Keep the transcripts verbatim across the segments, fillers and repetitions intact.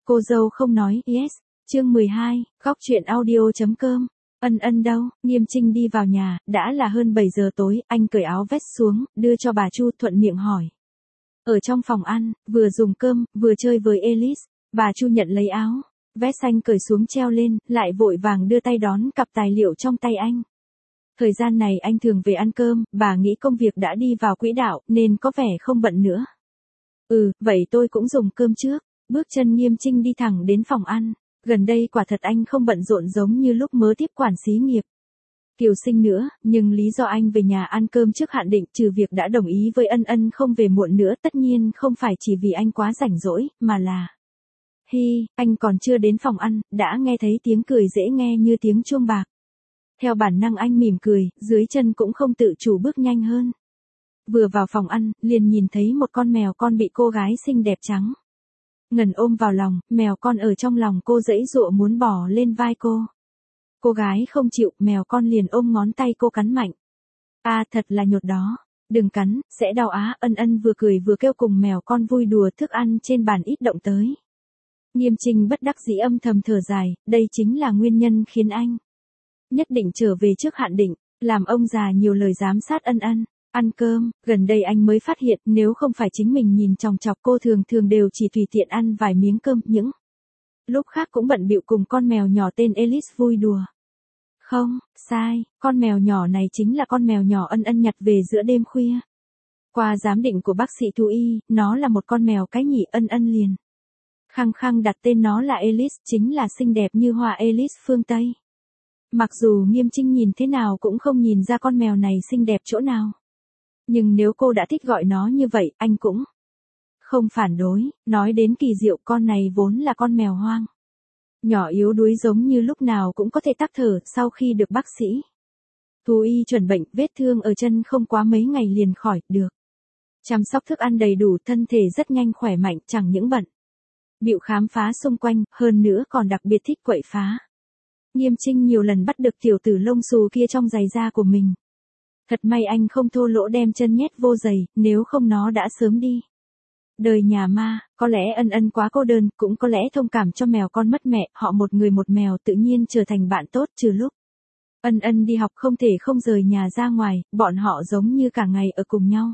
Cô dâu không nói, yes. Chương mười hai, góc truyện audio.com. Ân Ân đâu? Nghiêm Trinh đi vào nhà, đã là hơn bảy giờ tối, anh cởi áo vest xuống, đưa cho bà Chu, thuận miệng hỏi. Ở trong phòng ăn, vừa dùng cơm, vừa chơi với Alice, bà Chu nhận lấy áo, vest xanh cởi xuống treo lên, lại vội vàng đưa tay đón cặp tài liệu trong tay anh. Thời gian này anh thường về ăn cơm, bà nghĩ công việc đã đi vào quỹ đạo, nên có vẻ không bận nữa. Ừ, vậy tôi cũng dùng cơm trước. Bước chân Nghiêm Trinh đi thẳng đến phòng ăn. Gần đây quả thật anh không bận rộn giống như lúc mới tiếp quản xí nghiệp Kiều Sinh nữa, nhưng lý do anh về nhà ăn cơm trước hạn định, trừ việc đã đồng ý với Ân Ân không về muộn nữa, tất nhiên không phải chỉ vì anh quá rảnh rỗi, mà là... Hi, anh còn chưa đến phòng ăn, đã nghe thấy tiếng cười dễ nghe như tiếng chuông bạc. Theo bản năng anh mỉm cười, dưới chân cũng không tự chủ bước nhanh hơn. Vừa vào phòng ăn, liền nhìn thấy một con mèo con bị cô gái xinh đẹp trắng ngần ôm vào lòng, mèo con ở trong lòng cô giãy giụa muốn bò lên vai cô. Cô gái không chịu, mèo con liền ôm ngón tay cô cắn mạnh. A à, thật là nhột đó. Đừng cắn, sẽ đau á. Ân Ân vừa cười vừa kêu cùng mèo con vui đùa, thức ăn trên bàn ít động tới. Nghiêm Trinh bất đắc dĩ âm thầm thở dài, đây chính là nguyên nhân khiến anh nhất định trở về trước hạn định, làm ông già nhiều lời giám sát Ân Ân. Ăn cơm, gần đây anh mới phát hiện nếu không phải chính mình nhìn chòng chọc cô thường thường đều chỉ tùy tiện ăn vài miếng cơm, những lúc khác cũng bận bịu cùng con mèo nhỏ tên Alice vui đùa. Không, sai, con mèo nhỏ này chính là con mèo nhỏ Ân Ân nhặt về giữa đêm khuya. Qua giám định của bác sĩ thú y, nó là một con mèo cái nhỉ. Ân Ân liền khăng khăng đặt tên nó là Alice, chính là xinh đẹp như hoa Alice phương Tây. Mặc dù Nghiêm Trinh nhìn thế nào cũng không nhìn ra con mèo này xinh đẹp chỗ nào. Nhưng nếu cô đã thích gọi nó như vậy, anh cũng không phản đối. Nói đến kỳ diệu, con này vốn là con mèo hoang. Nhỏ yếu đuối giống như lúc nào cũng có thể tắc thở, sau khi được bác sĩ thú y chuẩn bệnh, vết thương ở chân không quá mấy ngày liền khỏi, được chăm sóc thức ăn đầy đủ, thân thể rất nhanh khỏe mạnh, chẳng những bận bịu khám phá xung quanh, hơn nữa còn đặc biệt thích quậy phá. Nghiêm Trinh nhiều lần bắt được tiểu tử lông xù kia trong giày da của mình. Thật may anh không thô lỗ đem chân nhét vô giày, nếu không nó đã sớm đi. Đời nhà ma, có lẽ Ân Ân quá cô đơn, cũng có lẽ thông cảm cho mèo con mất mẹ, họ một người một mèo tự nhiên trở thành bạn tốt, trừ lúc Ân Ân đi học không thể không rời nhà ra ngoài, bọn họ giống như cả ngày ở cùng nhau.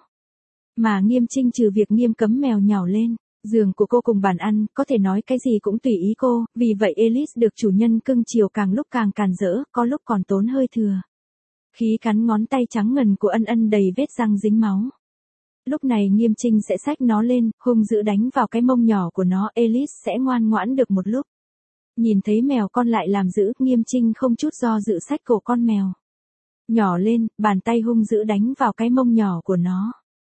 Mà Nghiêm Trinh trừ việc nghiêm cấm mèo nhào lên giường của cô cùng bàn ăn, có thể nói cái gì cũng tùy ý cô, vì vậy Alice được chủ nhân cưng chiều càng lúc càng càn rỡ, có lúc còn tốn hơi thừa. Khí cắn ngón tay trắng ngần của Ân Ân đầy vết răng dính máu. Lúc này Nghiêm Trinh sẽ xách nó lên, hung dữ đánh vào cái mông nhỏ của nó, Alice sẽ ngoan ngoãn được một lúc. Nhìn thấy mèo con lại làm dữ, Nghiêm Trinh không chút do dự xách cổ con mèo nhỏ lên, bàn tay hung dữ đánh vào cái mông nhỏ của nó.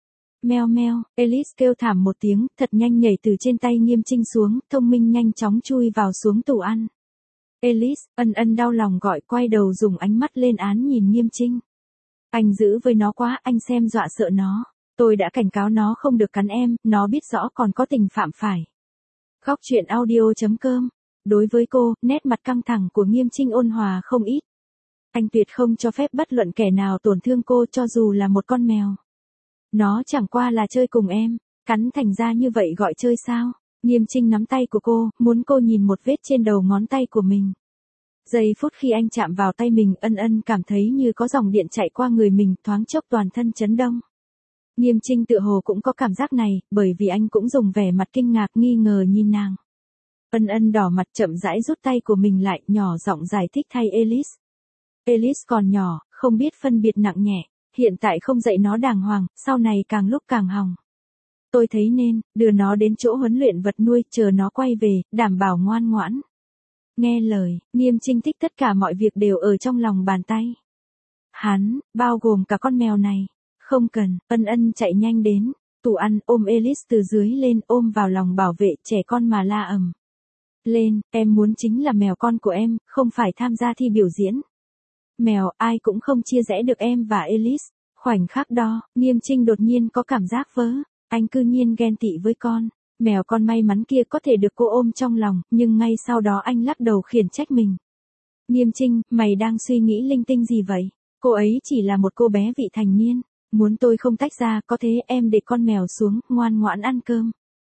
Meo meo, Alice kêu thảm một tiếng, thật nhanh nhảy từ trên tay Nghiêm Trinh xuống, thông minh nhanh chóng chui vào xuống tủ ăn. Alice, Ân Ân đau lòng gọi, quay đầu dùng ánh mắt lên án nhìn Nghiêm Trinh. Anh giữ với nó quá, anh xem dọa sợ nó. Tôi đã cảnh cáo nó không được cắn em, nó biết rõ còn có tình phạm phải. Góc truyện audio.com. Đối với cô, nét mặt căng thẳng của Nghiêm Trinh ôn hòa không ít. Anh tuyệt không cho phép bất luận kẻ nào tổn thương cô, cho dù là một con mèo. Nó chẳng qua là chơi cùng em, cắn thành ra như vậy gọi chơi sao? Nghiêm Trinh nắm tay của cô, muốn cô nhìn một vết trên đầu ngón tay của mình. Giây phút khi anh chạm vào tay mình, Ân Ân cảm thấy như có dòng điện chạy qua người mình, thoáng chốc toàn thân chấn động. Nghiêm Trinh tựa hồ cũng có cảm giác này, bởi vì anh cũng dùng vẻ mặt kinh ngạc nghi ngờ nhìn nàng. Ân Ân đỏ mặt chậm rãi rút tay của mình lại, nhỏ giọng giải thích thay Alice. Alice còn nhỏ, không biết phân biệt nặng nhẹ, hiện tại không dạy nó đàng hoàng, sau này càng lúc càng hỏng. Tôi thấy nên đưa nó đến chỗ huấn luyện vật nuôi, chờ nó quay về, đảm bảo ngoan ngoãn. Nghe lời, Nghiêm Trinh thích tất cả mọi việc đều ở trong lòng bàn tay. Hắn, bao gồm cả con mèo này. Không cần. Ân Ân chạy nhanh đến tủ ăn, ôm Alice từ dưới lên, ôm vào lòng bảo vệ trẻ con mà la ầm lên, em muốn chính là mèo con của em, không phải tham gia thi biểu diễn. Mèo, ai cũng không chia rẽ được em và Alice. Khoảnh khắc đó, Nghiêm Trinh đột nhiên có cảm giác vớ, anh cư nhiên ghen tị với con mèo con may mắn kia có thể được cô ôm trong lòng, nhưng ngay sau đó anh lắc đầu khiển trách mình. Nghiêm Trinh, mày đang suy nghĩ linh tinh gì vậy? Cô ấy chỉ là một cô bé vị thành niên. Muốn tôi không tách ra, có thế em để con mèo xuống, ngoan ngoãn ăn cơm.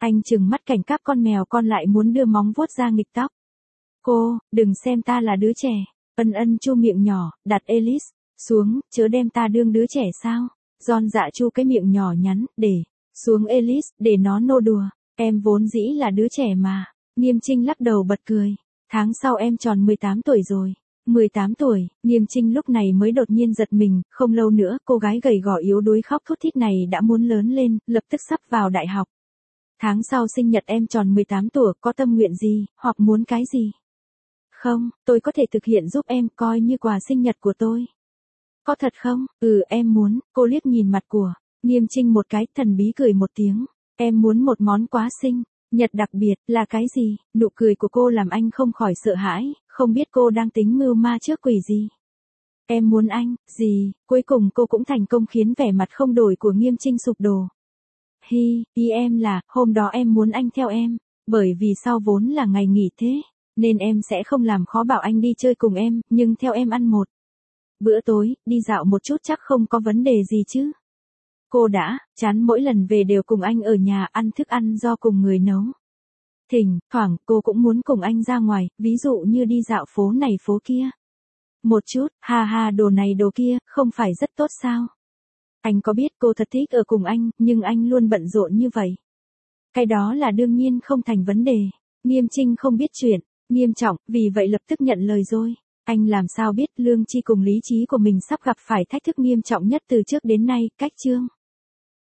Anh trừng mắt cảnh các con mèo con lại muốn đưa móng vuốt ra nghịch tóc. Cô, đừng xem ta là đứa trẻ. Ân ân chu miệng nhỏ, đặt Alice xuống, chớ đem ta đương đứa trẻ sao. Giòn dạ chu cái miệng nhỏ nhắn, để xuống Alice, để nó nô đùa. Em vốn dĩ là đứa trẻ mà. Nghiêm Trinh lắc đầu bật cười. Tháng sau em tròn mười tám tuổi rồi. mười tám tuổi, Nghiêm Trinh lúc này mới đột nhiên giật mình, không lâu nữa cô gái gầy gò yếu đuối khóc thút thít này đã muốn lớn lên, lập tức sắp vào đại học. Tháng sau sinh nhật em tròn mười tám tuổi, có tâm nguyện gì, hoặc muốn cái gì? Không, tôi có thể thực hiện giúp em, coi như quà sinh nhật của tôi. Có thật không? Ừ, em muốn. Cô liếc nhìn mặt của Nghiêm Trinh một cái, thần bí cười một tiếng. Em muốn một món quá sinh nhật đặc biệt, là cái gì? Nụ cười của cô làm anh không khỏi sợ hãi, không biết cô đang tính mưu ma trước quỷ gì. Em muốn anh, gì? Cuối cùng cô cũng thành công khiến vẻ mặt không đổi của Nghiêm Trinh sụp đổ. Hi, ý em là, hôm đó em muốn anh theo em, bởi vì sau vốn là ngày nghỉ thế, nên em sẽ không làm khó bảo anh đi chơi cùng em, nhưng theo em ăn một bữa tối, đi dạo một chút chắc không có vấn đề gì chứ. Cô đã chán mỗi lần về đều cùng anh ở nhà ăn thức ăn do cùng người nấu. Thỉnh thoảng cô cũng muốn cùng anh ra ngoài, ví dụ như đi dạo phố này phố kia. Một chút, ha ha, đồ này đồ kia, không phải rất tốt sao? Anh có biết cô thật thích ở cùng anh, nhưng anh luôn bận rộn như vậy. Cái đó là đương nhiên không thành vấn đề. Nghiêm Trinh không biết chuyện, nghiêm trọng, vì vậy lập tức nhận lời rồi. Anh làm sao biết lương tri cùng lý trí của mình sắp gặp phải thách thức nghiêm trọng nhất từ trước đến nay, cách chương.